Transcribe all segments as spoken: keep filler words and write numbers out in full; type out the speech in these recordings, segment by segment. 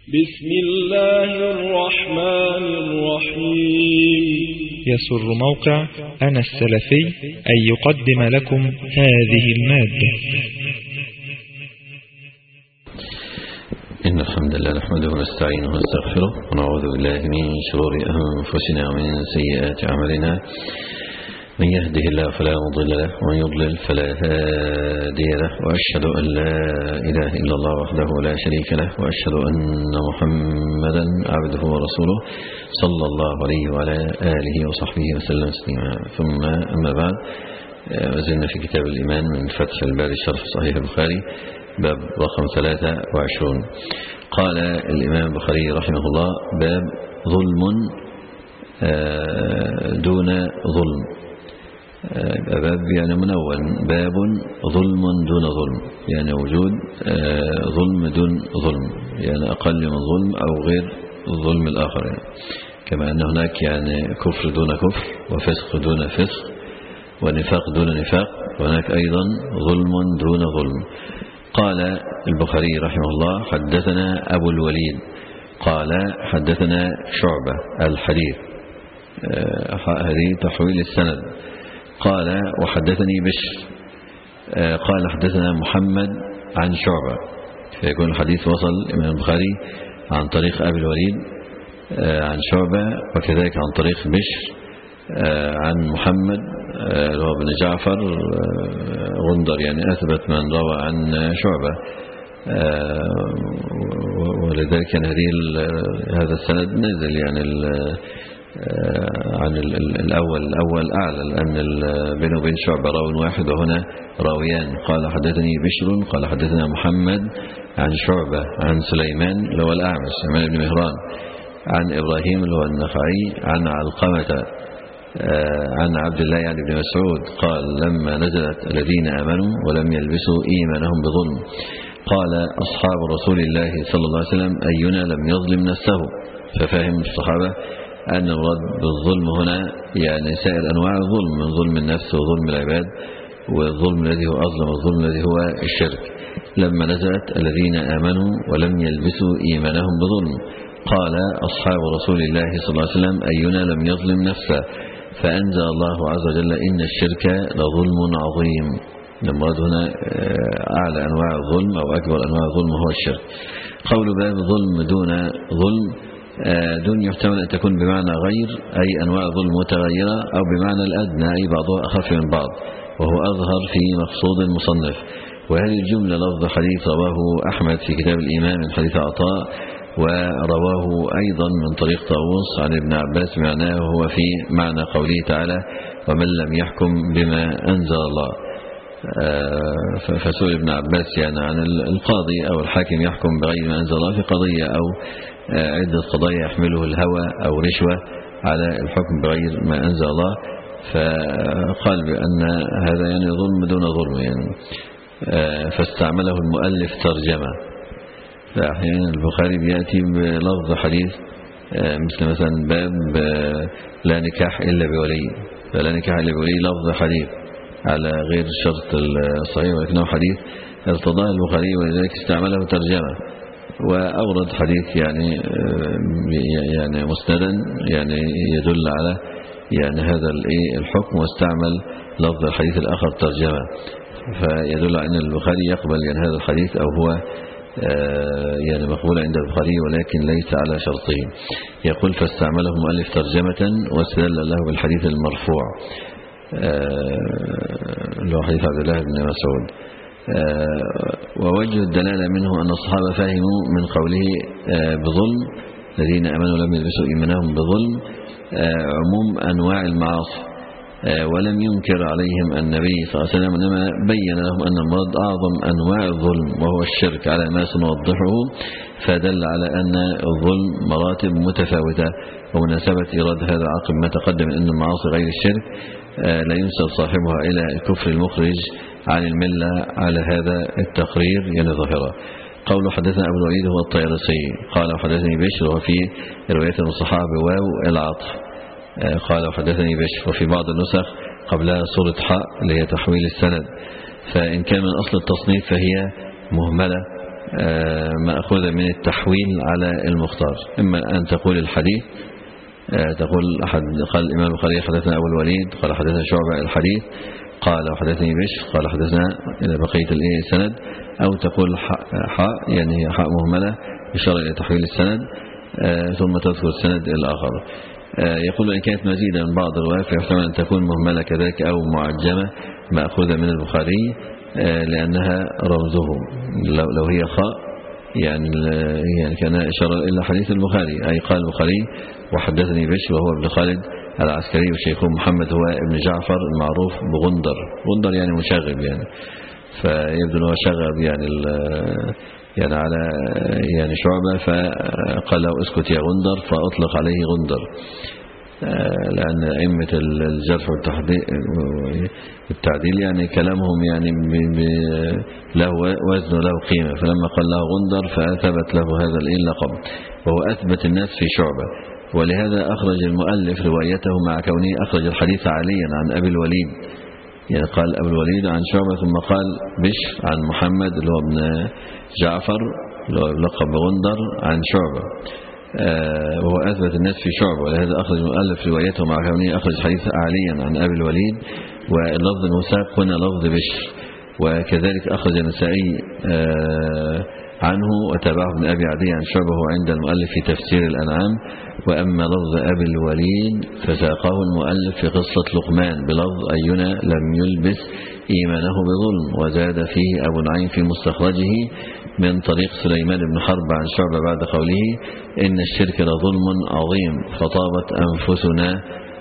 بسم الله الرحمن الرحيم. يسر موقع أنا السلفي أن يقدم لكم هذه المادة. إن الحمد لله نحمده ونستعينه ونستغفره ونعوذ بالله من شرور أنفسنا ومن سيئات أعمالنا. من يهده الله فلا مضل له ومن يضلل فلا هادي له، وأشهد أن لا إله إلا الله وحده لا شريك له، وأشهد أن محمدا عبده ورسوله صلى الله عليه وعلى آله وصحبه وسلم تسليما. ثم أما بعد، وزلنا في كتاب الإيمان من فتح الباري شرح صحيح البخاري باب رقم ثلاثة وعشرون. قال الإمام البخاري رحمه الله: باب ظلم دون ظلم. باب يعني منون، باب ظلم دون ظلم، يعني وجود ظلم دون ظلم، يعني أقل من ظلم أو غير الظلم الآخر، يعني كما أن هناك يعني كفر دون كفر وفسق دون فسق ونفاق دون نفاق، وهناك أيضا ظلم دون ظلم. قال البخاري رحمه الله: حدثنا أبو الوليد قال حدثنا شعبة الحديث، هذه تحويل السند. قال وحدثني بشر قال حدثنا محمد عن شعبة، فيكون الحديث وصل الإمام البخاري عن طريق أبي الوليد عن شعبة، وكذلك عن طريق بشر عن محمد هو بن جعفر غندر، يعني أثبت من روى عن شعبة، ولذلك كان هذه هذا السند نزل يعني عن الأول الأول أعلى، لأن بينه وبين شعبة راو واحد وهنا راويان. قال حدثني بشر قال حدثنا محمد عن شعبة عن سليمان اللي هو الأعمش سليمان بن مهران عن إبراهيم اللي هو النخعي عن علقمة عن عبد الله يعني بن مسعود قال: لما نزلت الذين آمنوا ولم يلبسوا إيمانهم بظلم قال أصحاب رسول الله صلى الله عليه وسلم: أينا لم يظلم نفسه. ففهم الصحابة أن المراد بالظلم هنا يعني سائر أنواع الظلم، من ظلم النفس وظلم العباد والظلم الذي هو أظلم الظلم الذي هو الشرك. لما نزلت الذين آمنوا ولم يلبسوا إيمانهم بظلم قال أصحاب رسول الله صلى الله عليه وسلم: أينا لم يظلم نفسه. فأنزل الله عز وجل: إن الشرك لظلم عظيم. المراد هنا أعلى أنواع الظلم أو أكبر أنواع الظلم هو الشرك. قول باب ظلم دون ظلم، دون يحتمل أن تكون بمعنى غير، أي أنواع ظلم متغيرة، أو بمعنى الأدنى أي بعضها أخف من بعض، وهو أظهر في مقصود المصنف. وهذه الجملة لفظ حديث رواه أحمد في كتاب الإيمان من حديث عطاء، ورواه أيضا من طريق طاووس عن ابن عباس معناه هو في معنى قوله تعالى: ومن لم يحكم بما أنزل الله. فسئل ابن عباس يعني عن القاضي أو الحاكم يحكم بغير ما أنزل الله في قضية أو عدة قضايا يحمله الهوى أو رشوة على الحكم بغير ما أنزل الله، فقال بأن هذا يعني ظلم دون ظلم، يعني فاستعمله المؤلف ترجمة. فأحيانا البخاري بيأتي بلفظ حديث مثل مثلا باب لا نكاح إلا بولي، فلا نكاح إلا بولي لفظ حديث على غير شرط الصحيح، ولكنه حديث ارتضاه البخاري ولذلك استعمله ترجمة، وأورد حديث يعني يعني مسندا يعني يدل على يعني هذا الحكم، واستعمل لفظ الحديث الآخر ترجمة، فيدل على أن البخاري يقبل يعني هذا الحديث أو هو يعني مقبول عند البخاري ولكن ليس على شرطه. يقول: فاستعمله المؤلف ترجمة واستدل له بالحديث المرفوع اللي هو حديث عبد الله بن مسعود. ووجه الدلالة منه أن الصحابة فهموا من قوله بظلم الذين آمنوا لم يلبسوا إيمانهم بظلم عموم أنواع المعاصي، ولم ينكر عليهم النبي صلى الله عليه وسلم، إنما بين لهم أن المراد أعظم أنواع الظلم وهو الشرك على ما سنوضحه، فدل على أن الظلم مراتب متفاوتة. ومناسبة إيراد هذا العقب ما تقدم أن المعاصي غير الشرك لا ينسب صاحبها إلى الكفر المخرج عن الملة على هذا التقرير يعني ظاهرة. قول حدثنا أبو الوليد هو الطيرسي قال حدثني بشر، وفي رواية المصحاب واو العطف قال حدثني بشر، وفي بعض النسخ قبلها صورة حاء اللي هي تحويل السند، فإن كان من أصل التصنيف فهي مهملة مأخوذة من التحويل على المختار. إما أن تقول الحديث، تقول أحد قال الإمام البخاري حدثنا أبو الوليد قال حدثنا شعبة الحديث قال وحدثني بشر قال حدثنا إلى بقية السند، أو تقول حاء يعني حاء مهملة إشارة إلى تحويل السند ثم تذكر السند الآخر. يقول إن كانت مزيدا من بعض الرواية فيحتمل أن تكون مهملة كذلك أو معجمة مأخوذة من البخاري لأنها رمزه. لو هي خاء يعني يعني كان إشارة إلى حديث البخاري، أي قال البخاري وحدثني بشر وهو ابن خالد العسكري وشيخه محمد هو ابن جعفر المعروف بغندر. غندر يعني مشاغب يعني، فيبدو أنه شغب يعني يعني على يعني شعبة، فقال له اسكت يا غندر فأطلق عليه غندر، لأن أئمة الجرح والتعديل يعني كلامهم يعني له وزن وله قيمة، فلما قال له غندر فأثبت له هذا اللقب، وهو أثبت الناس في شعبة. ولهذا أخرج المؤلف روايته مع كونه أخرج الحديث عاليا عن أبي الوليد، يعني قال أبو الوليد عن شعبة ثم قال بشر عن محمد اللي هو ابن جعفر اللي هو لقب غندر عن شعبة، آه وهو أثبت الناس في شعبة. ولهذا أخرج المؤلف روايته مع كونه أخرج حديث عاليا عن أبي الوليد، واللفظ المساق هنا لفظ بشر. وكذلك أخرج النسائي آه عنه وتابعه ابن أبي عدي عن شعبه عند المؤلف في تفسير الأنعام. وأما لفظ أبي الوليد فساقه المؤلف في قصة لقمان بلفظ أينا لم يلبس إيمانه بظلم، وزاد فيه أبو نعيم في مستخرجه من طريق سليمان بن حرب عن شعبة بعد قوله إن الشرك لظلم عظيم فطابت أنفسنا.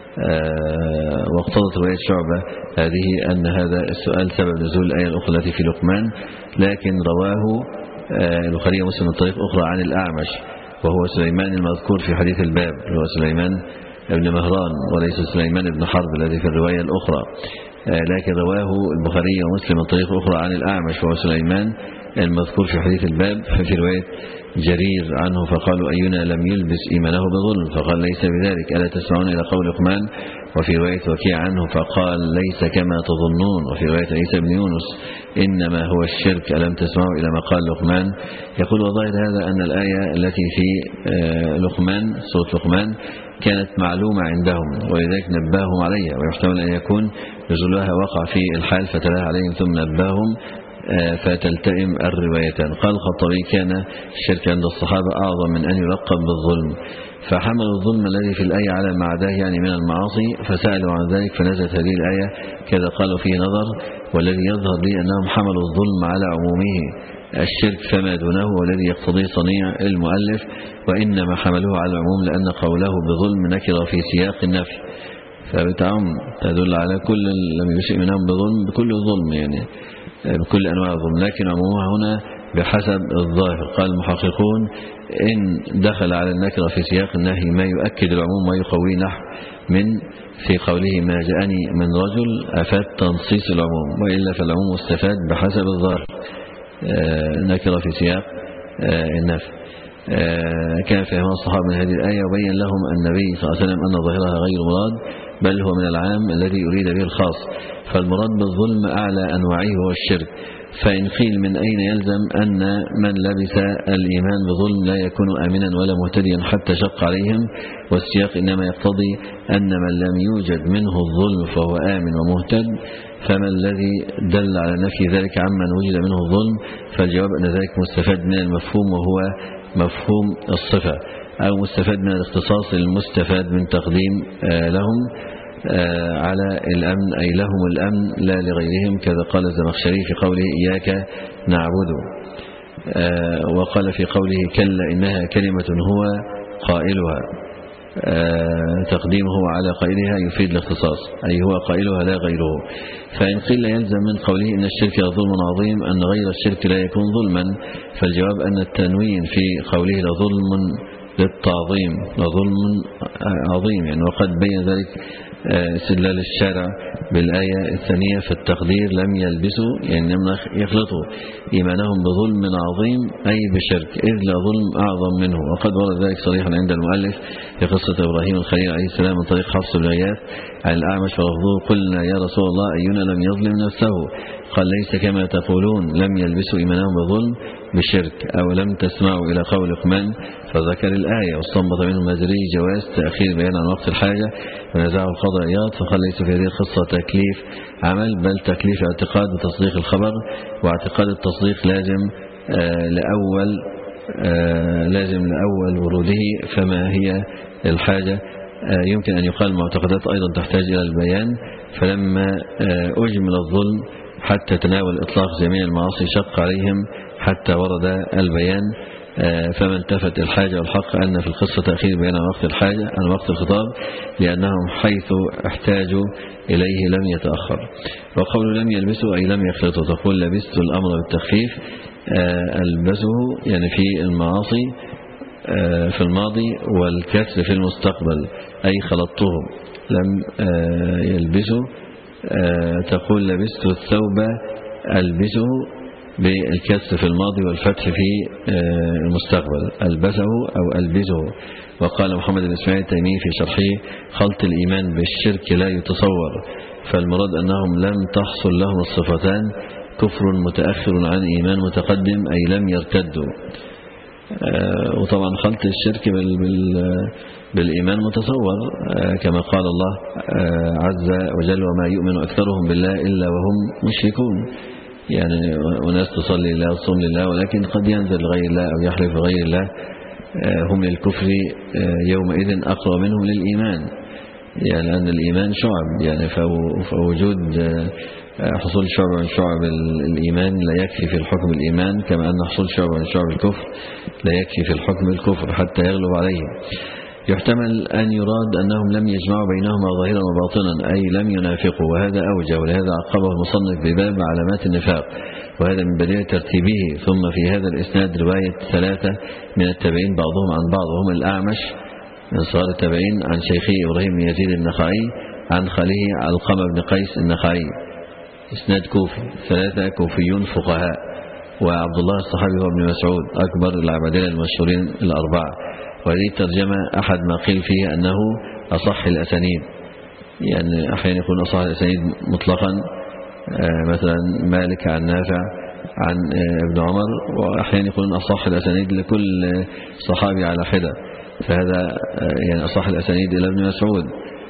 آه واقتضت رواية شعبة هذه أن هذا السؤال سبب نزول الآية الأخرى التي في لقمان، لكن رواه البخاري ومسلم من طريق أخرى عن الأعمش وهو سليمان المذكور في حديث الباب، هو سليمان ابن مهران وليس سليمان ابن حرب الذي في الرواية الأخرى، لكن رواه البخاري ومسلم من طريق أخرى عن الأعمش وهو سليمان المذكور في حديث الباب. ففي رواية جرير عنه فقالوا أينا لم يلبس إيمانه بظلم، فقال ليس بذلك ألا تسمعون إلى قول لقمان. وفي رواية وكيع عنه فقال ليس كما تظنون. وفي رواية عيسى بن يونس إنما هو الشرك ألم تسمعوا إلى ما قال لقمان. يقول وظاهر هذا أن الآية التي في لقمان سورة لقمان كانت معلومة عندهم ولذلك نباهم عليها، ويحتمل أن يكون نزولها وقع في الحال فتلاها عليهم ثم نباهم فتلتئم الروايتان. قال الخطابي كان الشرك عند الصحابة أعظم من أن يلقب بالظلم، فحملوا الظلم الذي في الآية على ما عداه يعني من المعاصي فسألوا عن ذلك فنزلت هذه الآية كذا قالوا فيه نظر. والذي يظهر لي أنهم حملوا الظلم على عمومه الشرك فما دونه والذي يقتضي صنيع المؤلف، وإنما حملوه على العموم لأن قوله بظلم نكر في سياق النفي، فبتعم تدل على كل لم يشئ منهم بظلم بكل الظلم يعني بكل أنواع الظلم، لكن عمومها هنا بحسب الظاهر. قال المحققون إن دخل على النكرة في سياق النهي ما يؤكد العموم ويقوي نحو من في قوله ما جاءني من رجل أفاد تنصيص العموم، وإلا فالعموم استفاد بحسب الظاهر نكرة في سياق النفي. كان فهم الصحابة من هذه الآية وبين لهم النبي صلى الله عليه وسلم أن ظاهرها غير مراد بل هو من العام الذي يريد به الخاص، فالمراد بالظلم أعلى أنواعه هو الشرك. فإن قيل من أين يلزم أن من لبس الإيمان بظلم لا يكون آمنا ولا مهتديا حتى شق عليهم، والسياق إنما يقتضي أن من لم يوجد منه الظلم فهو آمن ومهتد، فما الذي دل على نفي ذلك عمن وجد منه الظلم؟ فالجواب أن ذلك مستفاد من المفهوم وهو مفهوم الصفة، أو مستفاد من الاختصاص المستفاد من تقديم لهم على الأمن أي لهم الأمن لا لغيرهم، كذا قال الزمخشري في قوله إياك نعبد، وقال في قوله كلا إنها كلمة هو قائلها، تقديمه على قائلها يفيد الاختصاص أي هو قائلها لا غيره. فإن قيل يلزم من قوله إن الشرك ظلم عظيم أن غير الشرك لا يكون ظلما، فالجواب أن التنوين في قوله لظلم للتعظيم لظلم عظيم يعني، وقد بين ذلك استدلال الشارع بالآية الثانية في التقدير لم يلبسوا يعني لم يخلطوا إيمانهم بظلم عظيم أي بشرك، إذ لا ظلم أعظم منه. وقد ورد ذلك صريحا عند المؤلف في قصة إبراهيم الخليل عليه السلام من طريق حفص بن غياث عن الأعمش ولفظه قلنا يا رسول الله أينا لم يظلم نفسه قال ليس كما تقولون لم يلبسوا إيمانهم بظلم بشرك، أو لم تسمعوا إلى قول لقمان فذكر الآية، واستنبط منه المازري جواز تأخير بيان عن وقت الحاجة ونزعه القضاء إياض، فقال ليس في هذه القصة تكليف عمل بل تكليف اعتقاد وتصديق الخبر، واعتقاد التصديق لازم آه لأول آه لازم لأول وروده، فما هي الحاجة؟ آه يمكن أن يقال معتقدات أيضا تحتاج إلى البيان، فلما آه أجمل الظلم حتى تناول إطلاق جميع المعاصي شق عليهم حتى ورد البيان، فما التفت الحاجة والحق أن في القصة تأخير بيان عن وقت الحاجة عن وقت الخطاب، لأنهم حيث احتاجوا إليه لم يتأخر. وقول لم يلبسوا أي لم يخلطوا، تقول لبست الأمر بالتخفيف، ألبسه يعني في المعاصي في الماضي، والكسر في المستقبل أي خلطتهم. لم يلبسوا تقول لبست الثوب ألبسه بالكسر في الماضي والفتح في المستقبل، ألبسه أو ألبسه. وقال محمد بن إسماعيل التيمي في شرحه خلط الإيمان بالشرك لا يتصور، فالمراد أنهم لم تحصل لهم الصفتان، كفر متأخر عن إيمان متقدم أي لم يرتدوا. وطبعا خلط الشرك بال بال بالإيمان متصور، كما قال الله عز وجل وما يؤمن أكثرهم بالله إلا وهم مشركون، يعني وناس تصلي لله وتصوم لله ولكن قد ينزل لغير الله أو يحلف بغير الله، هم للكفر يومئذ أقرب منهم للإيمان، يعني لأن الإيمان شعب، يعني فوجود حصول شعب من شعب الإيمان لا يكفي في الحكم الإيمان، كما أن حصول شعب من شعب الكفر لا يكفي في الحكم الكفر حتى يغلب عليه. يحتمل أن يراد أنهم لم يجمعوا بينهما ظاهرا وباطنا أي لم ينافقوا، وهذا أوجه، ولهذا عقبه المصنف بباب علامات النفاق، وهذا من بداية ترتيبه. ثم في هذا الإسناد رواية ثلاثة من التابعين بعضهم عن بعض، وهم الأعمش من صغار التابعين عن شيخه إبراهيم بن يزيد النخعي عن خاله علقمة بن قيس النخعي، إسناد كوفي، ثلاثة كوفيون فقهاء، وعبد الله الصحابي هو ابن مسعود أكبر العبادلة المشهورين الأربعة. وهذه الترجمة أحد ما قيل فيه أنه أصح الأسانيد، يعني أحيانا يكون أصح الأسانيد مطلقا، مثلا مالك عن نافع عن ابن عمر، وأحيانا يكون أصح الأسانيد لكل صحابي على حدة، فهذا يعني أصح الأسانيد إلى ابن مسعود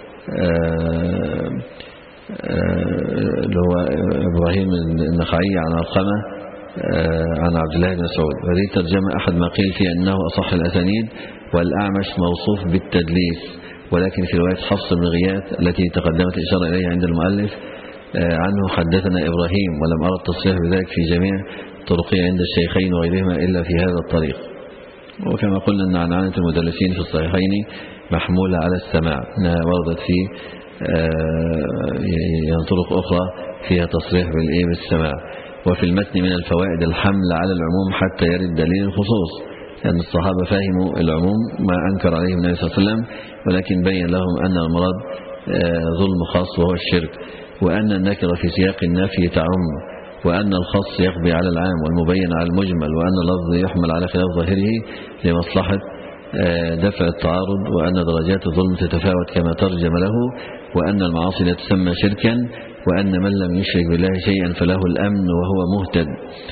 اللي هو إبراهيم النخعي عن علقمة عن عبد الله بن مسعود. وهذه الترجمة أحد ما قيل فيه أنه أصح الأسانيد، والأعمش موصوف بالتدليس، ولكن في رواية حفص بن غياث التي تقدمت الإشارة إليها عند المؤلف عنه حدثنا إبراهيم، ولم أرى التصريح بذلك في جميع طرقه عند الشيخين وغيرهما إلا في هذا الطريق. وكما قلنا أن عنعنة المدلسين في الصحيحين محمولة على السماع، أنها وردت في يعني طرق أخرى فيها تصريح بالإيه بالسماع. وفي المتن من الفوائد الحمل على العموم حتى يرد دليل الخصوص، لأن الصحابة فهموا العموم ما أنكر عليهم النبي صلى الله عليه وسلم، ولكن بين لهم أن المراد ظلم خاص وهو الشرك، وأن النكرة في سياق النفي تعم، وأن الخاص يقضي على العام والمبين على المجمل، وأن اللفظ يحمل على خلاف ظاهره لمصلحة دفع التعارض، وأن درجات الظلم تتفاوت كما ترجم له، وأن المعاصي لا تسمى شركا، وأن من لم يشرك بالله شيئا فله الأمن وهو مهتد.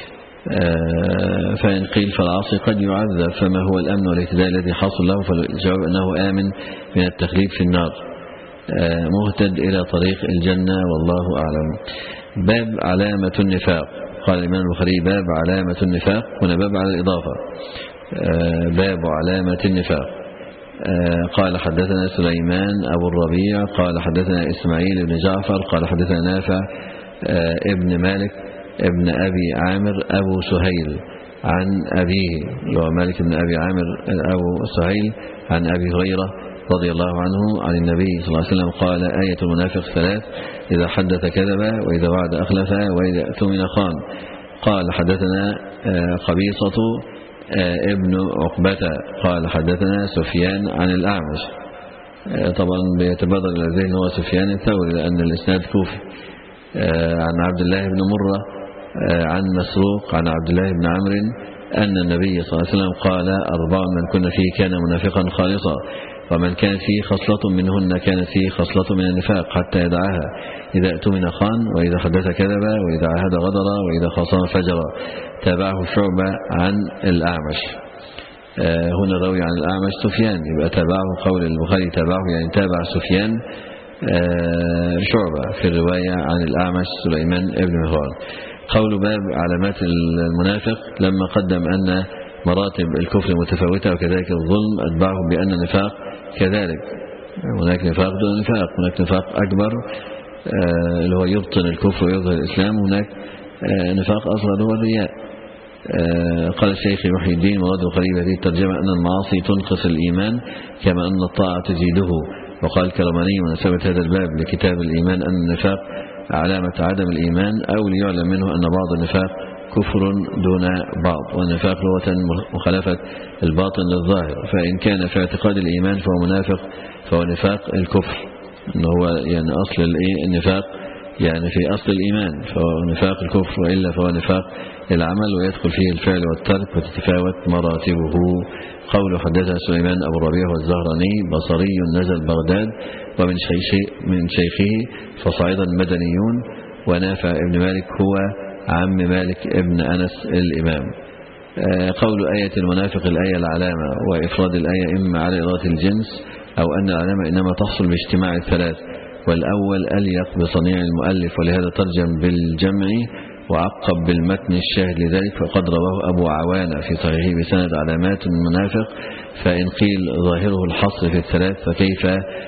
فإن قيل فالعاصي قد يعذب، فما هو الأمن والاهتداء الذي حصل له؟ فالجواب أنه آمن من التخليد في النار، مهتد إلى طريق الجنة، والله أعلم. باب علامة النفاق. قال الإمام البخاري باب علامة النفاق، هنا باب على الإضافة، باب علامة النفاق. قال حدثنا سليمان أبو الربيع قال حدثنا إسماعيل بن جعفر قال حدثنا نافع ابن مالك ابن أبي عامر أبو سهيل عن أبيه، اللي هو مالك بن أبي عامر أبو سهيل عن أبي هريرة رضي الله عنه عن النبي صلى الله عليه وسلم قال آية المنافق ثلاث: إذا حدث كذب، وإذا وعد أخلف، وإذا اؤتمن خان. قال حدثنا قبيصة ابن عقبة قال حدثنا سفيان عن الأعمش. طبعا بيتبادر إلى الذهن هو سفيان الثوري لأن الإسناد كوفي، عن عبد الله بن مرة عن مسروق عن عبد الله بن عمرو أن النبي صلى الله عليه وسلم قال: أربع من كن فيه كان منافقا خالصا: ومن كانت فيه خصلة منهن كانت فيه خصلة من النفاق حتى يدعها. إذا اؤتمن خان، وإذا حدث كذب، وإذا عاهد غدر، وإذا خاصم فجر. تابعه شعبة عن الأعمش. آه هنا الراوي عن الأعمش سفيان، يبقى تابعه قول البخاري تابعه يعني تابع سفيان آه شعبة في الرواية عن الأعمش سليمان ابن مهران. قول باب علامات المنافق لما قدم أن مراتب الكفر متفاوتة وكذلك الظلم أتبعه بأن النفاق كذلك. هناك نفاق دون نفاق، هناك نفاق أكبر آه اللي هو يبطن الكفر ويظهر الإسلام، هناك آه نفاق أصغر هو الرياء. آه قال الشيخ محي الدين مراد القريب هذه الترجمة أن المعاصي تنقص الإيمان كما أن الطاعة تزيده. وقال الكرماني مناسبة هذا الباب لكتاب الإيمان أن النفاق علامة عدم الإيمان أو ليعلم منه أن بعض النفاق كفر دون بعض، والنفاق لغة مخالفة الباطن للظاهر، فإن كان في اعتقاد الإيمان فهو منافق فهو نفاق الكفر، إنه هو يعني أصل النفاق يعني في أصل الإيمان فهو نفاق الكفر، وإلا فهو نفاق العمل ويدخل فيه الفعل والترك وتتفاوت مراتبه. قول حدثنا سليمان أبو الربيع والزهراني بصري نزل بغداد ومن شيخه من شيخه فصعدا المدنيون، ونافع ابن مالك هو عم مالك ابن أنس الإمام. قول آية المنافق الآية العلامة، وإفراد الآية إما على إرادة الجنس أو أن العلامة إنما تحصل باجتماع الثلاث، والأول أليق بصنيع المؤلف ولهذا ترجم بالجمع وعقب بالمتن الشاهد لذلك، فقد رواه أبو عوانة في صحيحه بسند علامات المنافق، فإن قيل ظاهره الحصر في الثلاث فكيف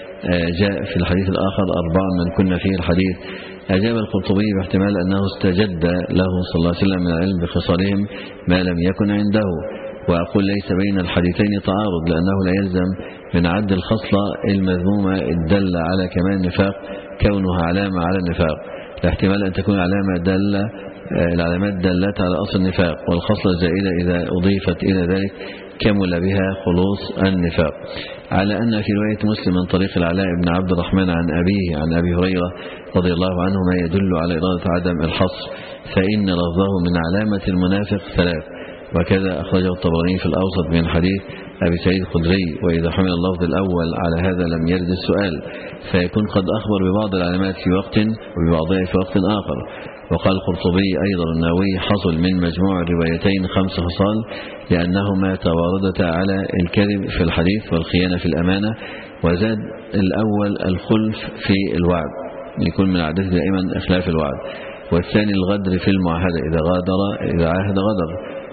جاء في الحديث الآخر أربعا من كنا فيه الحديث. أجاب القرطبي باحتمال أنه استجد له صلى الله عليه وسلم من العلم بخصالهم ما لم يكن عنده، وأقول ليس بين الحديثين تعارض، لأنه لا يلزم من عد الخصلة المذمومة الدالة على كمال النفاق كونها علامة على النفاق، لاحتمال أن تكون علامة دالة العلامات دالت على أصل النفاق، والخصلة الزائدة إذا أضيفت إلى ذلك كمل بها خلوص النفاق. على أن في رواية مسلم من طريق العلاء بن عبد الرحمن عن أبيه عن أبي هريرة رضي الله عنه ما يدل على إرادة عدم الحصر، فإن لفظه من علامة المنافق ثلاث، وكذا أخرجه الطبراني في الأوسط من حديث أبي سعيد الخدري، وإذا حمل اللفظ الأول على هذا لم يرد السؤال، فيكون قد أخبر ببعض العلامات في وقت وببعضها في وقت آخر. وقال القرطبي أيضا النووي حصل من مجموع الروايتين خمس خصال لأنهما تواردتا على الكذب في الحديث والخيانة في الأمانة، وزاد الأول الخلف في الوعد يكون من عادته دائما إخلاف الوعد، والثاني الغدر في المعاهدة إذا غادر إذا عاهد غدر،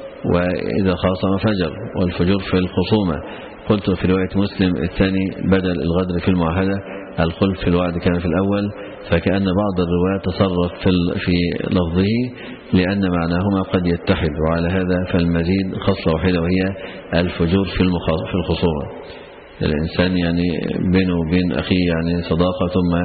وإذا خاصم فجر، والفجور في الخصومة. قلت في رواية مسلم الثاني بدل الغدر في المعاهدة الخلف في الوعد كان في الأول، فكأن بعض الرواة تصرف في لفظه لأن معناهما قد يتحد، وعلى هذا فالمزيد خصلة واحدة وهي الفجور في في الخصومة. الإنسان يعني بينه وبين أخيه يعني صداقة ثم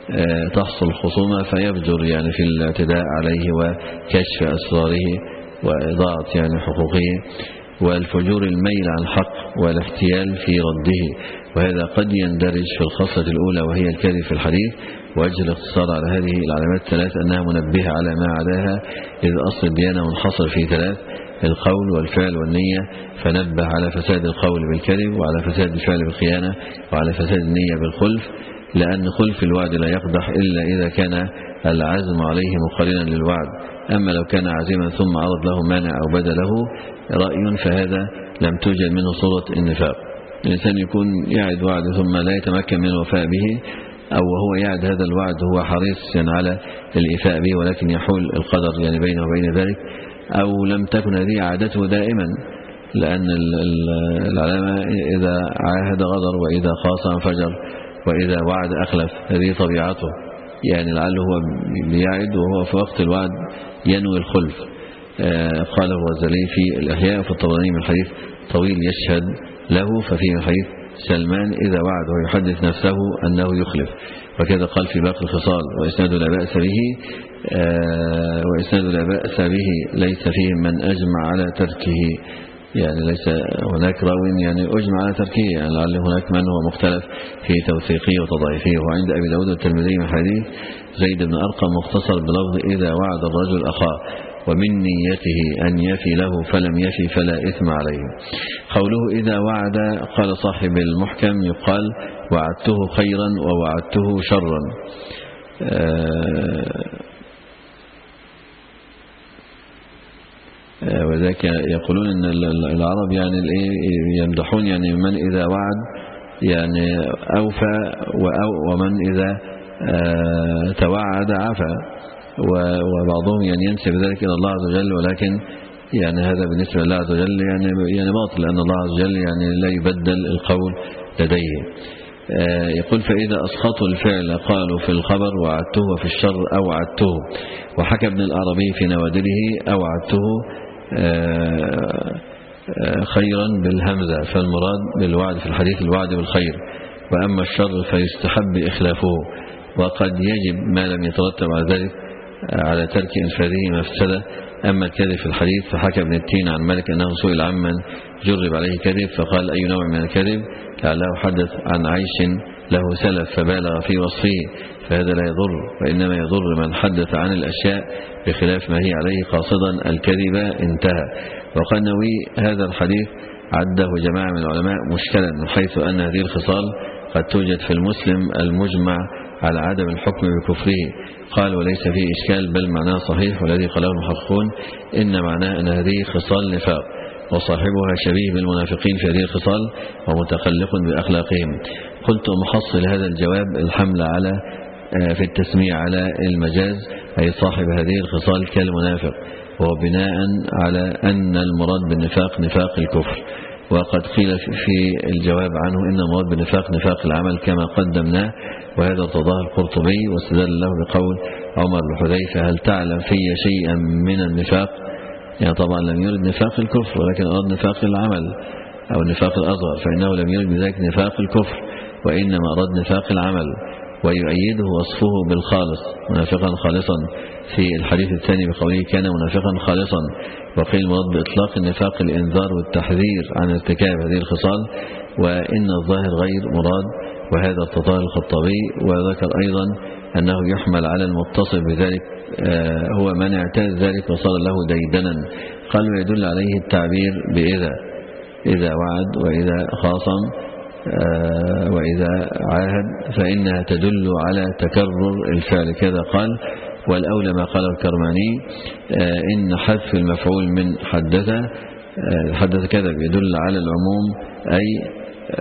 تحصل خصومة فيفجر يعني في الاعتداء عليه وكشف أسراره وإضاعة يعني حقوقه، والفجور الميل عن الحق والاحتيال في رده، وهذا قد يندرج في الخصلة الأولى وهي الكذب في الحديث. وجه الاختصار على هذه العلامات الثلاث أنها منبهة على ما عداها، إذ أصل الديانة منحصر في ثلاث: القول والفعل والنية، فنبه على فساد القول بالكذب، وعلى فساد الفعل بالخيانة، وعلى فساد النية بالخلف، لأن خلف الوعد لا يقدح إلا إذا كان العزم عليه مقارنا للوعد، أما لو كان عزيما ثم عرض له مانع أو بدله رأي فهذا لم توجد منه صورة النفاق. الإنسان يكون يعد وعد ثم لا يتمكن من الوفاء به، أو وهو يعد هذا الوعد هو حريص يعني على الإيفاء به ولكن يحول القدر يعني بينه وبين ذلك، أو لم تكن هذه عادته دائما، لأن العلامة إذا عاهد غدر، وإذا خاصم فجر، وإذا وعد أخلف، هذه طبيعته، يعني لعله هو بيعد وهو في وقت الوعد ينوي الخلف. آه قال الغزالي في الإحياء في الطبراني من حديث طويل يشهد له، ففي حديث سلمان إذا وعد ويحدث نفسه أنه يخلف، وكذا قال في باقي الخصال وإسناد لا بأس به آه وإسناد لا بأس به ليس فيه من أجمع على تركه، يعني ليس هناك راو يعني أجمع على تركه، يعني لعل هناك من هو مختلف في توثيقه وتضعيفه. وعند أبي داود والترمذي من حديث زيد بن أرقم مختصر بلفظ إذا وعد الرجل أخاه، ومن نيته أن يفي له فلم يفي فلا إثم عليه. قوله إذا وعد، قال صاحب المحكم يقال وعدته خيرا ووعدته شرا. وذلك يقولون أن العرب يعني يمدحون يعني من إذا وعد يعني أوفى، ومن إذا توعد عفا، وبعضهم يعني ينسب ذلك إلى الله عز وجل، ولكن يعني هذا بالنسبة لله عز وجل يعني يعني باطل، لأن الله عز وجل يعني لا يبدل القول لديه. يقول فإذا أسقطوا الفعل قالوا في الخبر وعدته، وفي الشر أوعدته. وحكى ابن العربي في نوادره أوعدته خيرا بالهمزة، فالمراد بالوعد في الحديث الوعد بالخير، وأما الشر فيستحب إخلافه، وقد يجب ما لم يترتب على ذلك على ترك إنفاذه مفسدة. أما الكذب في الحديث فحكى ابن التين عن مالك أنه سئل عمن جرب عليه كذب فقال أي نوع من الكذب؟ لعله حدث عن عيش له سلف فبالغ في وصفه، فهذا لا يضر، وإنما يضر من حدث عن الأشياء بخلاف ما هي عليه قاصدا الكذب. انتهى. وقد نوي هذا الحديث عده جماعة من العلماء مشكلا، من حيث أن هذه الخصال قد توجد في المسلم المجمع على عدم الحكم بكفره. قال وليس فيه إشكال، بل معناه صحيح، والذي قاله المحققون إن معناه أن هذه خصال نفاق، وصاحبها شبيه بالمنافقين في هذه الخصال ومتخلق بأخلاقهم. قلت محصل هذا الجواب الحمل على في التسميع على المجاز، أي صاحب هذه الخصال كالمنافق، وبناء على أن المراد بالنفاق نفاق الكفر. وقد قيل في الجواب عنه إن المراد بالنفاق نفاق العمل كما قدمناه، وهذا ارتضاه القرطبي واستدل له بقول عمر لحذيفة هل تعلم في شيئا من النفاق؟ يعني طبعا لم يرد نفاق الكفر، ولكن أراد نفاق العمل أو النفاق الأصغر، فإنه لم يرد بذلك نفاق الكفر، وإنما أراد نفاق العمل. ويؤيده وصفه بالخالص منافقا خالصا في الحديث الثاني بقوله كان منافقا خالصا. وقيل المراد بإطلاق النفاق الإنذار والتحذير عن ارتكاب هذه الخصال، وإن الظاهر غير مراد، وهذا ارتضاه الخطابي. وذكر أيضا أنه يحمل على المتصف بذلك هو من اعتاد ذلك وصار له ديدنا. قال ويدل عليه التعبير بإذا، إذا وعد وإذا خاصم وإذا عاهد، فإنها تدل على تكرر الفعل كذا قال. والأولى ما قال الكرماني إن حذف المفعول من حدث حدث كذب يدل على العموم، أي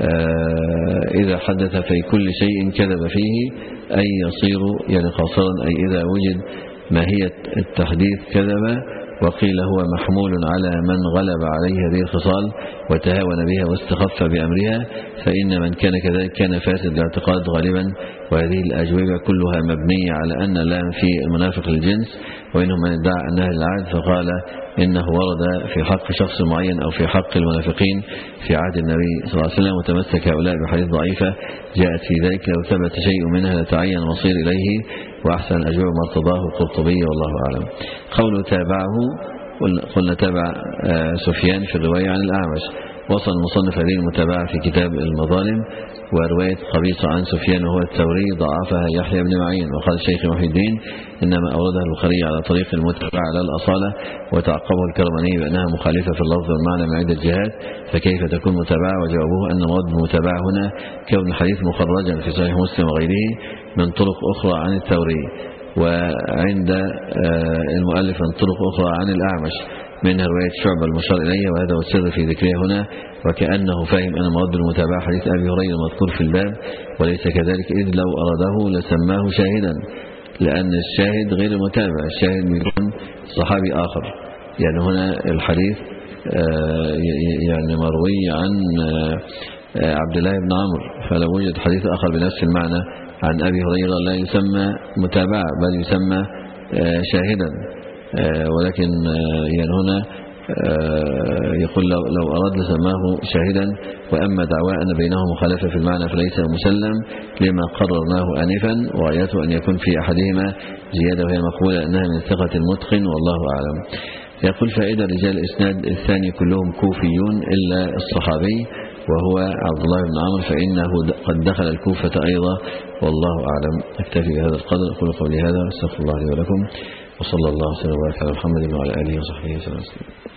إذا حدث في كل شيء كذب فيه، أي يصير يعني قاصرا، أي إذا وجد ماهية التحديث كذب. وقيل هو محمول على من غلب عليه هذه الخصال وتهاون بها واستخف بأمرها، فإن من كان كذلك كان فاسد الاعتقاد غالبا. وهذه الأجوبة كلها مبنية على أن اللام في المنافق الجنس، وإنهم من ادعى أنها للعهد فقال إنه ورد في حق شخص معين أو في حق المنافقين في عهد النبي صلى الله عليه وسلم، وتمسك هؤلاء بحديث ضعيفة جاءت في ذلك، لو ثبت شيء منها لتعين المصير إليه، وأحسن الأجوبة ما ارتضاه القرطبي والله أعلم. قوله تابعه، قلنا تابع سفيان في الرواية عن الأعمش. وصل المصنف هذه المتابعة في كتاب المظالم، ورواية قبيصة عن سفيان وهو الثوري ضعفها يحيى بن معين. وقال الشيخ محي الدين إنما أوردها البخاري على طريق المتبع على الأصالة، وتعقبه الكرماني بأنها مخالفة في اللفظ والمعنى من عدة جهات، فكيف تكون متابعة؟ وجوابه أن المراد بالمتابعة هنا كون الحديث مخرجا في صحيح مسلم وغيره من طرق أخرى عن الثوري، وعند المؤلف من طرق أخرى عن الأعمش منها رواية شعبة المشار إليه، وهذا هو السر في ذكرها هنا، وكأنه فاهم أن مراد المتابعة حديث أبي هريرة المذكور في الباب، وليس كذلك، إذ لو أراده لسماه شاهدا، لأن الشاهد غير المتابع، الشاهد بيكون صحابي آخر. يعني هنا الحديث يعني مروي عن عبد الله بن عمرو، فلو وجد حديث آخر بنفس المعنى عن أبي هريرة لا يسمى متابعة بل يسمى شاهدا. ولكن يعني هنا يقول لو أراد لسماه شاهدا. وأما دعوى أن بينهم مخالفة في المعنى فليس مسلم لما قررناه آنفا، وآياته أن يكون في أحدهما زيادة وهي مقبولة أنها من ثقة المتقن والله أعلم. يقول فائدة رجال الإسناد الثاني كلهم كوفيون إلا الصحابي وهو عبد الله بن عمرو، فإنه قد دخل الكوفة أيضا والله أعلم. أكتفي بهذا القدر، أقول قولي هذا واستغفر الله لي ولكم، وصلى الله وسلم وبارك على محمد وعلى آله وصحبه وسلم.